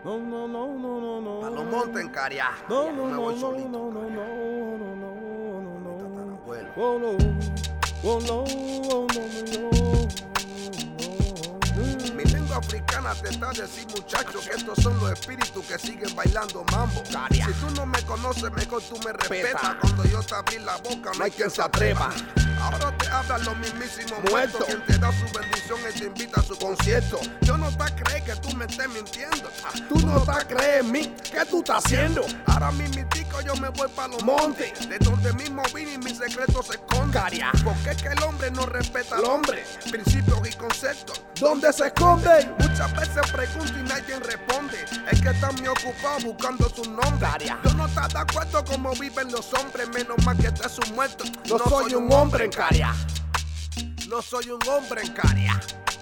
A los montes en Cariá. No me voy solito. Mi lengua africana te está a decir, muchacho, que estos son los espíritus que siguen bailando mambo. Si tú no me conoces, mejor tú me respetas. Cuando yo te abrí la boca, no hay quien se atreva. Ahora te hablan los mismísimos muertos. Quien te da su bendición y te invita a su concierto. Yo no te creo que tú me estés mintiendo. Tú no te crees en mí. ¿Qué tú estás haciendo? Ahora mismitico yo me voy para los montes, de donde mismo vine y mis secretos se esconden. Porque es que el hombre no respeta al hombre. Principios y conceptos, ¿dónde se esconde? Muchas veces pregunto y nadie responde. Es que están muy ocupados buscando su nombre. Yo no estoy de acuerdo como viven los hombres, menos mal que estés un muerto. No soy un hombre en Cariá. No soy un hombre en Cariá.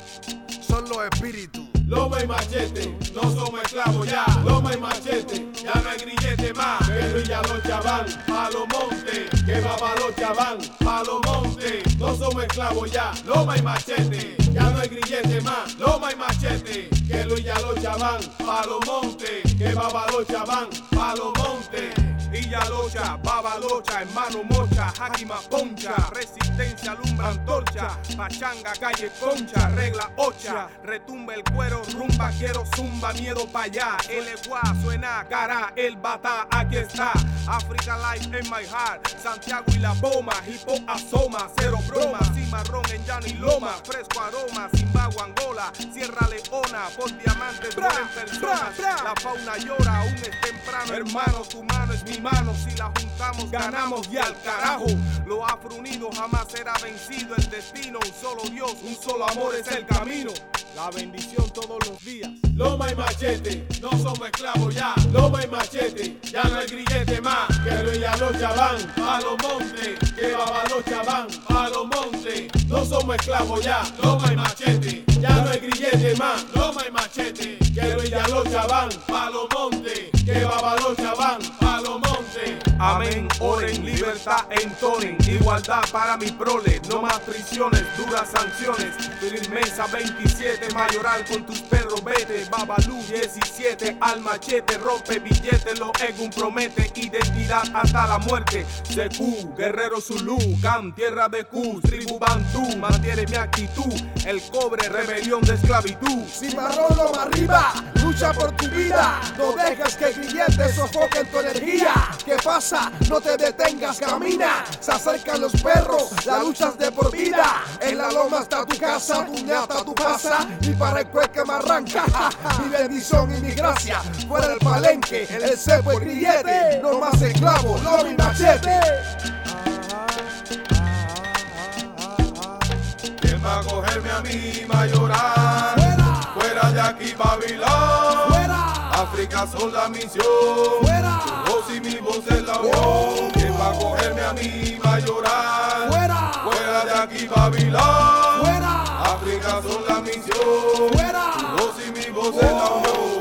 Son los espíritus. Loma y machete, no somos esclavos ya. Loma y machete, ya no hay grillete más. Pero ya los chaván, pa' los montes. Que va pa' los chaván, pa' los montes. No somos esclavos ya. Loma y machete, ya no hay grillete más. Loma y machete, que lo ya los chaván, pa' los montes. Que va pa' los chaván, pa' los montes. Y ya locha, baba locha, hermano mocha, jáquima poncha, resistencia, alumbra antorcha, pachanga, calle concha, regla ocha, retumba el cuero, rumba, quiero zumba, miedo pa' allá, el eguá suena cara, el bata, aquí está, Africa Life in my heart, Santiago y la Boma, hip hop asoma, cero broma, cimarrón en llano y loma, fresco aroma, Zimbabue, Angola, Sierra Leona, por diamantes, mueren personas, la fauna llora, aún es temprano, hermano, tu mano es mi mano, si la juntamos ganamos y al carajo. Lo afro-unido jamás será vencido, el destino, un solo Dios, un solo amor es el camino. La bendición todos los días. Loma y machete, no somos esclavos ya. Loma y machete, ya no hay grillete más. Que lo ya los chaván, a los montes. Que va los chaván, a los montes. No somos esclavos ya. Loma y machete, ya no hay grillete más. Loma y machete, que lo ya los chaván, a los montes. Que va los chaván, a los montes. Amén, oren, libertad entonen, igualdad para mi prole, no más prisiones, duras sanciones, Mesa 27, mayoral con tus perros, vete, Babalú 17, al machete, rompe billetes, lo ego promete, identidad hasta la muerte, Secu, guerrero Zulú, Cam, tierra de Cus, tribu Bantú, mantiene mi actitud, el cobre, rebelión de esclavitud. Cimarrón loma arriba, lucha por tu vida, no dejes que grilletes sofoquen tu energía. ¿Qué pasa? No te detengas, camina. Se acercan los perros, la lucha es de por vida. En la loma está tu casa, tu ñata, tu casa. Y para el cueque me arranca mi bendición y mi gracia. Fuera del palenque, el cepo, el grillete. No más esclavos, loma y machete. ¿Quién va a cogerme a mí, va a llorar? Fuera, fuera de aquí, Babilón. Fuera, África son la misión. Fuera, tu voz y mi voz es la unión. ¿Quién va a cogerme a mí, va a llorar? Fuera, fuera de aquí, Babilón. Fuera, África son la misión. Fuera, tu voz y mi voz es la unión.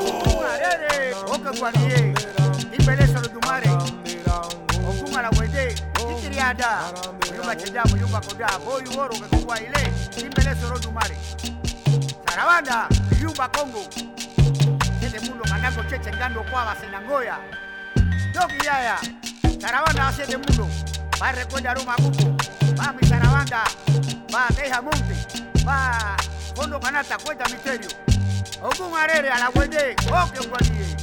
Sarabanda, Yumba Congo. Este mundo mandango cheche ngando kwaba senangoya. Yoki yaya. Sarabanda hacia este mundo. Va recuerda Roma Cuco. Va mi Sarabanda. Va Teja Monte. Va Fondo Canata, cuenta misterio. Ogun Arere a la Huelde. Okio Guadie.